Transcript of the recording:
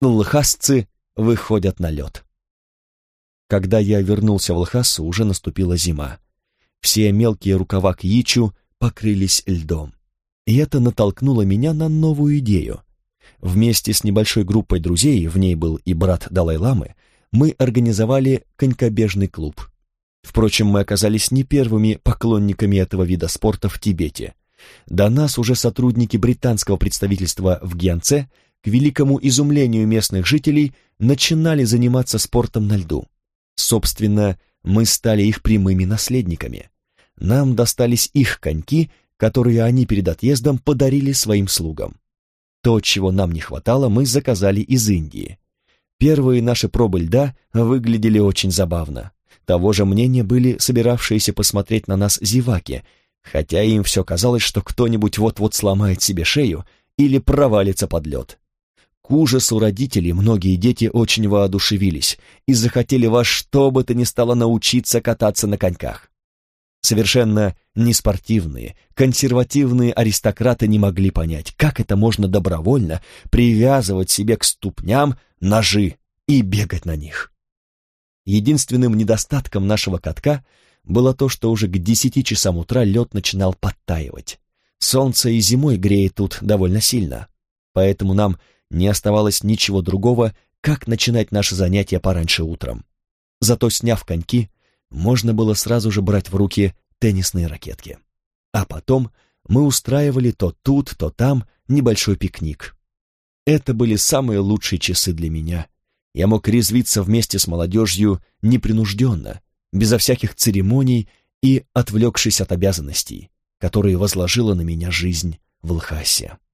лхасцы выходят на лед. Когда я вернулся в Лхасу, уже наступила зима. Все мелкие рукава Кьичу покрылись льдом. И это натолкнуло меня на новую идею. Вместе с небольшой группой друзей, в ней был и брат Далай-ламы, мы организовали конькобежный клуб. Впрочем, мы оказались не первыми поклонниками этого вида спорта в Тибете. До нас уже сотрудники британского представительства в Гьянце, к великому изумлению местных жителей, начинали заниматься спортом на льду. Собственно, мы стали их прямыми наследниками. Нам достались их коньки, которые они перед отъездом подарили своим слугам. То, чего нам не хватало, мы заказали из Индии. Первые наши пробы льда выглядели очень забавно. Того же мнения были собиравшиеся посмотреть на нас зеваки, хотя им все казалось, что кто-нибудь вот-вот сломает себе шею или провалится под лед. К ужасу родителей многие дети очень воодушевились и захотели во что бы то ни стало научиться кататься на коньках. Совершенно неспортивные, консервативные аристократы не могли понять, как это можно добровольно привязывать себе к ступням ножи и бегать на них. Единственным недостатком нашего катка было то, что уже к 10 часам утра лед начинал подтаивать. Солнце и зимой греет тут довольно сильно, поэтому нам не оставалось ничего другого, как начинать наши занятия пораньше утром. Зато, сняв коньки, можно было сразу же брать в руки теннисные ракетки. А потом мы устраивали то тут, то там небольшой пикник. Это были самые лучшие часы для меня. Я мог резвиться вместе с молодежью непринужденно, безо всяких церемоний и отвлекшись от обязанностей, которые возложила на меня жизнь в Лхасе.